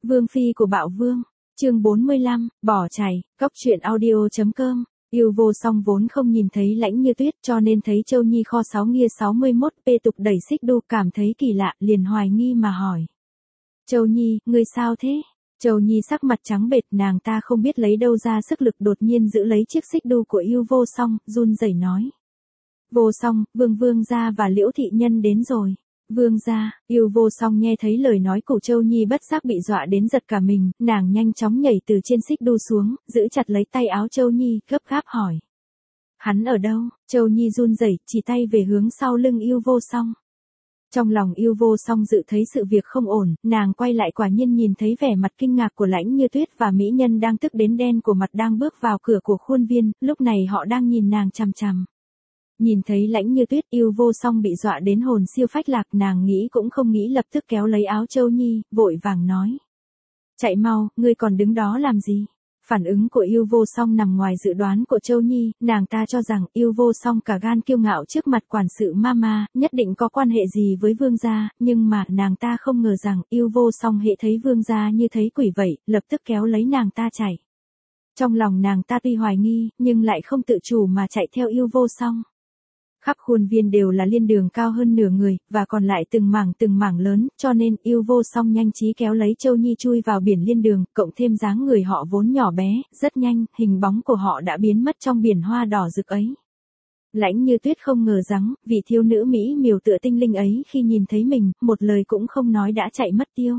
Vương phi của Bạo Vương, chương 45, bỏ chạy, cóc truyện audio.com. Yêu vô song vốn không nhìn thấy Lãnh Như Tuyết cho nên thấy Châu Nhi kho 6 nghia 61 p tục đẩy xích đu cảm thấy kỳ lạ liền hoài nghi mà hỏi. Châu Nhi, ngươi sao thế? Châu Nhi sắc mặt trắng bệch, nàng ta không biết lấy đâu ra sức lực đột nhiên giữ lấy chiếc xích đu của Yêu vô song, run rẩy nói. Vô song, vương gia và Liễu thị nhân đến rồi. Vương gia, Yêu vô song nghe thấy lời nói của Châu Nhi bất giác bị dọa đến giật cả mình, nàng nhanh chóng nhảy từ trên xích đu xuống, giữ chặt lấy tay áo Châu Nhi, gấp gáp hỏi. Hắn ở đâu? Châu Nhi run rẩy, chỉ tay về hướng sau lưng Yêu vô song. Trong lòng Yêu vô song dự thấy sự việc không ổn, nàng quay lại quả nhiên nhìn thấy vẻ mặt kinh ngạc của Lãnh Như Tuyết và mỹ nhân đang tức đến đen của mặt đang bước vào cửa của khuôn viên, lúc này họ đang nhìn nàng chằm chằm. Nhìn thấy Lãnh Như Tuyết, Yêu vô song bị dọa đến hồn siêu phách lạc, nàng nghĩ cũng không nghĩ lập tức kéo lấy áo Châu Nhi, vội vàng nói. Chạy mau, ngươi còn đứng đó làm gì? Phản ứng của Yêu vô song nằm ngoài dự đoán của Châu Nhi, nàng ta cho rằng Yêu vô song cả gan kiêu ngạo trước mặt quản sự Mama, nhất định có quan hệ gì với vương gia, nhưng mà nàng ta không ngờ rằng Yêu vô song hệ thấy vương gia như thấy quỷ vậy, lập tức kéo lấy nàng ta chạy. Trong lòng nàng ta tuy hoài nghi, nhưng lại không tự chủ mà chạy theo Yêu vô song. Khắp khuôn viên đều là liên đường cao hơn nửa người, và còn lại từng mảng lớn, cho nên Yêu vô song nhanh trí kéo lấy Châu Nhi chui vào biển liên đường, cộng thêm dáng người họ vốn nhỏ bé, rất nhanh, hình bóng của họ đã biến mất trong biển hoa đỏ rực ấy. Lãnh Như Tuyết không ngờ rằng, vị thiếu nữ mỹ miều tựa tinh linh ấy khi nhìn thấy mình, một lời cũng không nói đã chạy mất tiêu.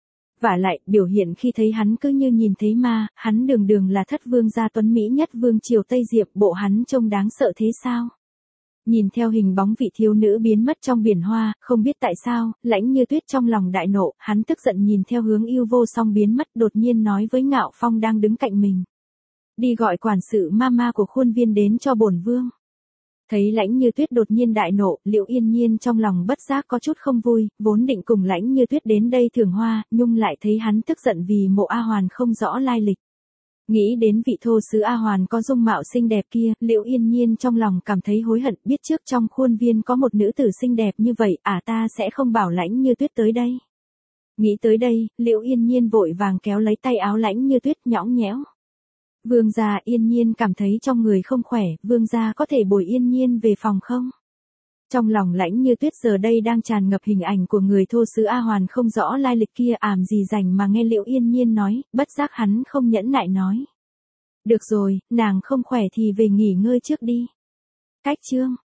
Vả lại, biểu hiện khi thấy hắn cứ như nhìn thấy ma, hắn đường là thất vương gia tuấn mỹ nhất vương triều Tây Diệp, bộ hắn trông đáng sợ thế sao? Nhìn theo hình bóng vị thiếu nữ biến mất trong biển hoa, không biết tại sao, Lãnh Như Tuyết trong lòng đại nộ, hắn tức giận nhìn theo hướng Yêu vô song biến mất, đột nhiên nói với Ngạo Phong đang đứng cạnh mình. Đi gọi quản sự Mama của khuôn viên đến cho bổn vương. Thấy Lãnh Như Tuyết đột nhiên đại nộ, Liễu Yên Nhiên trong lòng bất giác có chút không vui, vốn định cùng Lãnh Như Tuyết đến đây thưởng hoa, nhưng lại thấy hắn tức giận vì Mộ A Hoàn không rõ lai lịch. Nghĩ đến vị thô sứ A Hoàn có dung mạo xinh đẹp kia, Liễu Yên Nhiên trong lòng cảm thấy hối hận, biết trước trong khuôn viên có một nữ tử xinh đẹp như vậy, ta sẽ không bảo Lãnh Như Tuyết tới đây. Nghĩ tới đây, Liễu Yên Nhiên vội vàng kéo lấy tay áo Lãnh Như Tuyết nhõng nhẽo. Vương gia, Yên Nhiên cảm thấy trong người không khỏe, vương gia có thể bồi Yên Nhiên về phòng không? Trong lòng Lãnh Như Tuyết giờ đây đang tràn ngập hình ảnh của người thô sứ A Hoàn không rõ lai lịch kia, ảm gì rảnh mà nghe Liễu Yên Nhiên nói, bất giác hắn không nhẫn nại nói. Được rồi, nàng không khỏe thì về nghỉ ngơi trước đi. Cách chương.